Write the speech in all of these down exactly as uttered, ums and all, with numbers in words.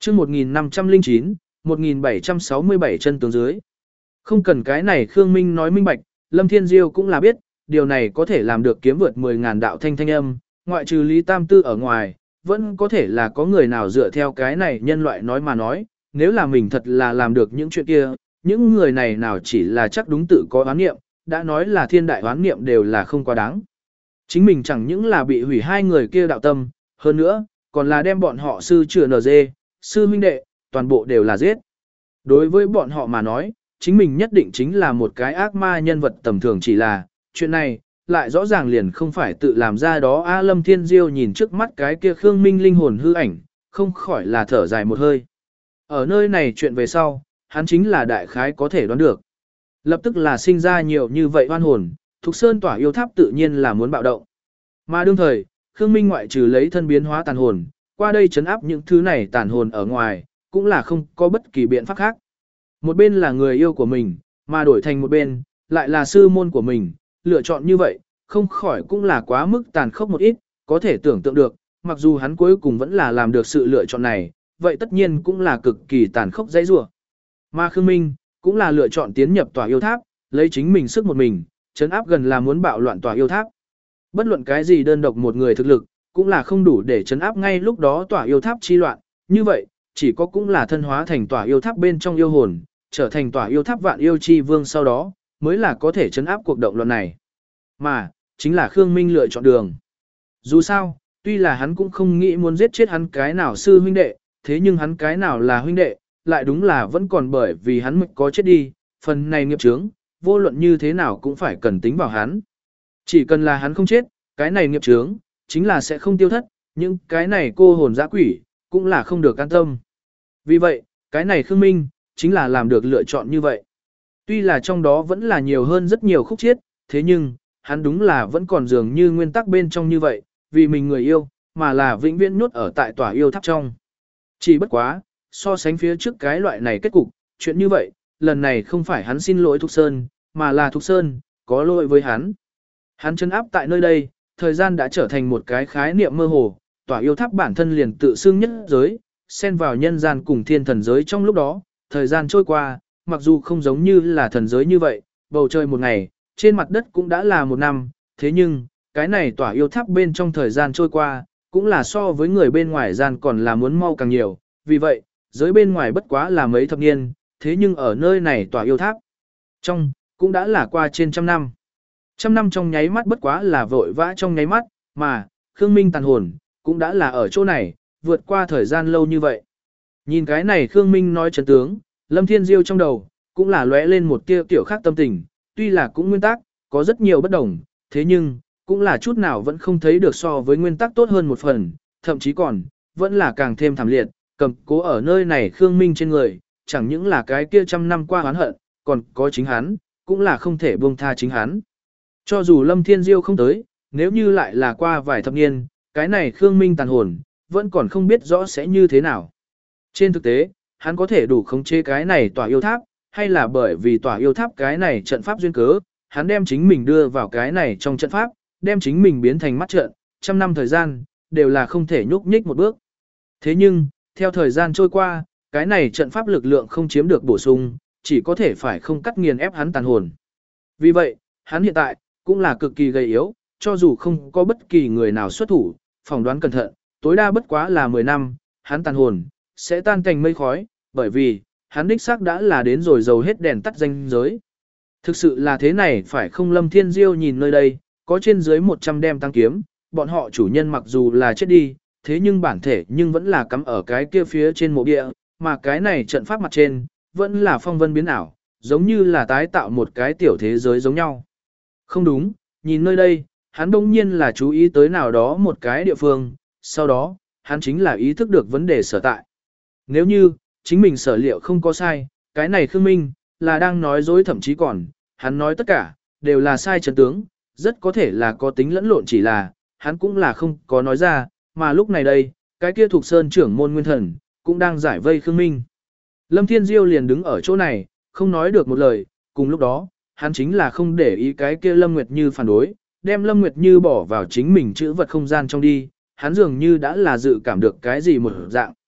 chương một nghìn năm trăm lẻ chín, một nghìn bảy trăm sáu mươi bảy chân tướng dưới. Không cần cái này Khương Minh nói minh bạch, Lâm Thiên Diêu cũng là biết, điều này có thể làm được kiếm vượt mười ngàn đạo thanh thanh âm, ngoại trừ Lý Tam Tư ở ngoài, vẫn có thể là có người nào dựa theo cái này nhân loại nói mà nói, nếu là mình thật là làm được những chuyện kia, những người này nào chỉ là chắc đúng tự có oán niệm, đã nói là thiên đại oán niệm đều là không quá đáng. Chính mình chẳng những là bị hủy hai người kia đạo tâm, hơn nữa, còn là đem bọn họ sư chữa nờ dê, sư huynh đệ, toàn bộ đều là giết. Đối với bọn họ mà nói, chính mình nhất định chính là một cái ác ma nhân vật tầm thường, chỉ là, chuyện này, lại rõ ràng liền không phải tự làm ra đó. A Lâm Thiên Diêu nhìn trước mắt cái kia Khương Minh linh hồn hư ảnh, không khỏi là thở dài một hơi. Ở nơi này chuyện về sau, hắn chính là đại khái có thể đoán được. Lập tức là sinh ra nhiều như vậy oan hồn, Thục Sơn tỏa yêu tháp tự nhiên là muốn bạo động. Mà đương thời, Khương Minh ngoại trừ lấy thân biến hóa tàn hồn, qua đây chấn áp những thứ này tàn hồn ở ngoài, cũng là không có bất kỳ biện pháp khác. Một bên là người yêu của mình, mà đổi thành một bên, lại là sư môn của mình, lựa chọn như vậy, không khỏi cũng là quá mức tàn khốc một ít, có thể tưởng tượng được, mặc dù hắn cuối cùng vẫn là làm được sự lựa chọn này, vậy tất nhiên cũng là cực kỳ tàn khốc dãy rủa. Mà Khương Minh, cũng là lựa chọn tiến nhập tòa yêu tháp, lấy chính mình sức một mình, chấn áp gần là muốn bạo loạn tòa yêu tháp. Bất luận cái gì đơn độc một người thực lực, cũng là không đủ để chấn áp ngay lúc đó tòa yêu tháp chi loạn, như vậy, chỉ có cũng là thân hóa thành tòa yêu tháp bên trong yêu hồn, trở thành tòa yêu tháp vạn yêu chi vương sau đó, mới là có thể chấn áp cuộc động loạn này. Mà, chính là Khương Minh lựa chọn đường. Dù sao, tuy là hắn cũng không nghĩ muốn giết chết hắn cái nào sư huynh đệ, thế nhưng hắn cái nào là huynh đệ, lại đúng là vẫn còn bởi vì hắn mới có chết đi, phần này nghiệp chướng, vô luận như thế nào cũng phải cần tính vào hắn. Chỉ cần là hắn không chết, cái này nghiệp chướng, chính là sẽ không tiêu thất, nhưng cái này cô hồn dã quỷ, cũng là không được an tâm. Vì vậy, cái này Khương Minh, chính là làm được lựa chọn như vậy. Tuy là trong đó vẫn là nhiều hơn rất nhiều khúc chiết, thế nhưng, hắn đúng là vẫn còn dường như nguyên tắc bên trong như vậy, vì mình người yêu, mà là vĩnh viễn nhốt ở tại tòa yêu tháp trong. Chỉ bất quá, so sánh phía trước cái loại này kết cục, chuyện như vậy, lần này không phải hắn xin lỗi Thục Sơn, mà là Thục Sơn, có lỗi với hắn. Hắn chân áp tại nơi đây, thời gian đã trở thành một cái khái niệm mơ hồ, tòa yêu tháp bản thân liền tự xưng nhất giới, xen vào nhân gian cùng thiên thần giới trong lúc đó, thời gian trôi qua, mặc dù không giống như là thần giới như vậy, bầu trời một ngày, trên mặt đất cũng đã là một năm, thế nhưng, cái này tỏa yêu tháp bên trong thời gian trôi qua, cũng là so với người bên ngoài gian còn là muốn mau càng nhiều, vì vậy, giới bên ngoài bất quá là mấy thập niên, thế nhưng ở nơi này tỏa yêu tháp, trong, cũng đã là qua trên trăm năm. Trăm năm trong nháy mắt bất quá là vội vã trong nháy mắt, mà, Khương Minh tàn hồn, cũng đã là ở chỗ này, vượt qua thời gian lâu như vậy. Nhìn cái này Khương Minh nói chấn tướng, Lâm Thiên Diêu trong đầu, cũng là lóe lên một tia kiểu khác tâm tình, tuy là cũng nguyên tắc, có rất nhiều bất đồng, thế nhưng, cũng là chút nào vẫn không thấy được so với nguyên tắc tốt hơn một phần, thậm chí còn, vẫn là càng thêm thảm liệt, cầm cố ở nơi này Khương Minh trên người, chẳng những là cái kia trăm năm qua oán hận, còn có chính hắn, cũng là không thể buông tha chính hắn. Cho dù Lâm Thiên Diêu không tới, nếu như lại là qua vài thập niên, cái này Khương Minh tàn hồn, vẫn còn không biết rõ sẽ như thế nào. Trên thực tế, hắn có thể đủ khống chế cái này tỏa yêu tháp, hay là bởi vì tỏa yêu tháp cái này trận pháp duyên cớ, hắn đem chính mình đưa vào cái này trong trận pháp, đem chính mình biến thành mắt trận, trăm năm thời gian, đều là không thể nhúc nhích một bước. Thế nhưng, theo thời gian trôi qua, cái này trận pháp lực lượng không chiếm được bổ sung, chỉ có thể phải không cắt nghiền ép hắn tàn hồn. Vì vậy, hắn hiện tại, cũng là cực kỳ gầy yếu, cho dù không có bất kỳ người nào xuất thủ, phỏng đoán cẩn thận, tối đa bất quá là mười năm, hắn tàn hồn, sẽ tan thành mây khói, bởi vì, hắn đích xác đã là đến rồi dầu hết đèn tắt danh giới. Thực sự là thế này phải không? Lâm Thiên Diêu nhìn nơi đây, có trên dưới một trăm đem tăng kiếm, bọn họ chủ nhân mặc dù là chết đi, thế nhưng bản thể nhưng vẫn là cắm ở cái kia phía trên mộ địa, mà cái này trận pháp mặt trên, vẫn là phong vân biến ảo, giống như là tái tạo một cái tiểu thế giới giống nhau. Không đúng, nhìn nơi đây, hắn đông nhiên là chú ý tới nào đó một cái địa phương, sau đó, hắn chính là ý thức được vấn đề sở tại. Nếu như, chính mình sở liệu không có sai, cái này Khương Minh, là đang nói dối, thậm chí còn, hắn nói tất cả, đều là sai chân tướng, rất có thể là có tính lẫn lộn, chỉ là, hắn cũng là không có nói ra, mà lúc này đây, cái kia Thục Sơn trưởng môn nguyên thần, cũng đang giải vây Khương Minh. Lâm Thiên Diêu liền đứng ở chỗ này, không nói được một lời, cùng lúc đó, hắn chính là không để ý cái kia Lâm Nguyệt Như phản đối, đem Lâm Nguyệt Như bỏ vào chính mình chữ vật không gian trong đi, hắn dường như đã là dự cảm được cái gì một dạng.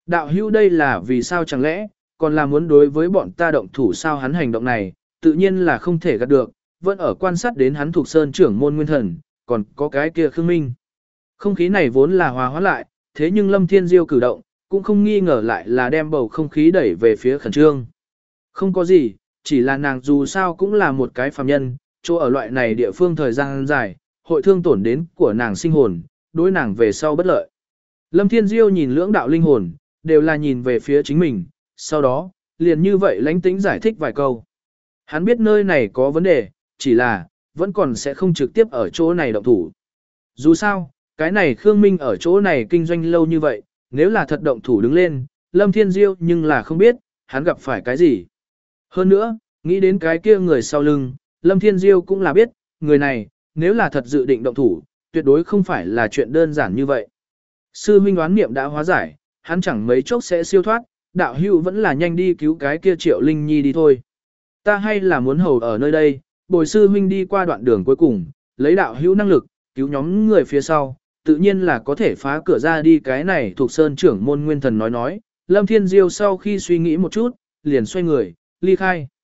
Đạo hữu đây là vì sao chẳng lẽ, còn là muốn đối với bọn ta động thủ sao? Hắn hành động này, tự nhiên là không thể gạt được, vẫn ở quan sát đến hắn thuộc sơn trưởng môn nguyên thần, còn có cái kia Khương Minh. Không khí này vốn là hòa hoãn lại, thế nhưng Lâm Thiên Diêu cử động, cũng không nghi ngờ lại là đem bầu không khí đẩy về phía khẩn trương. Không có gì, chỉ là nàng dù sao cũng là một cái phàm nhân, chỗ ở loại này địa phương thời gian dài, hội thương tổn đến của nàng sinh hồn, đối nàng về sau bất lợi. Lâm Thiên Diêu nhìn lưỡng đạo linh hồn, đều là nhìn về phía chính mình, sau đó, liền như vậy lánh tĩnh giải thích vài câu. Hắn biết nơi này có vấn đề, chỉ là, vẫn còn sẽ không trực tiếp ở chỗ này động thủ. Dù sao, cái này Khương Minh ở chỗ này kinh doanh lâu như vậy, nếu là thật động thủ đứng lên, Lâm Thiên Diêu nhưng là không biết, hắn gặp phải cái gì. Hơn nữa, nghĩ đến cái kia người sau lưng, Lâm Thiên Diêu cũng là biết, người này, nếu là thật dự định động thủ, tuyệt đối không phải là chuyện đơn giản như vậy. Sư huynh đoán niệm đã hóa giải, hắn chẳng mấy chốc sẽ siêu thoát, đạo hữu vẫn là nhanh đi cứu cái kia Triệu Linh Nhi đi thôi. Ta hay là muốn hầu ở nơi đây, bồi sư huynh đi qua đoạn đường cuối cùng, lấy đạo hữu năng lực, cứu nhóm người phía sau, tự nhiên là có thể phá cửa ra đi. Cái này thuộc sơn trưởng môn nguyên thần nói nói, Lâm Thiên Diêu sau khi suy nghĩ một chút, liền xoay người, ly khai.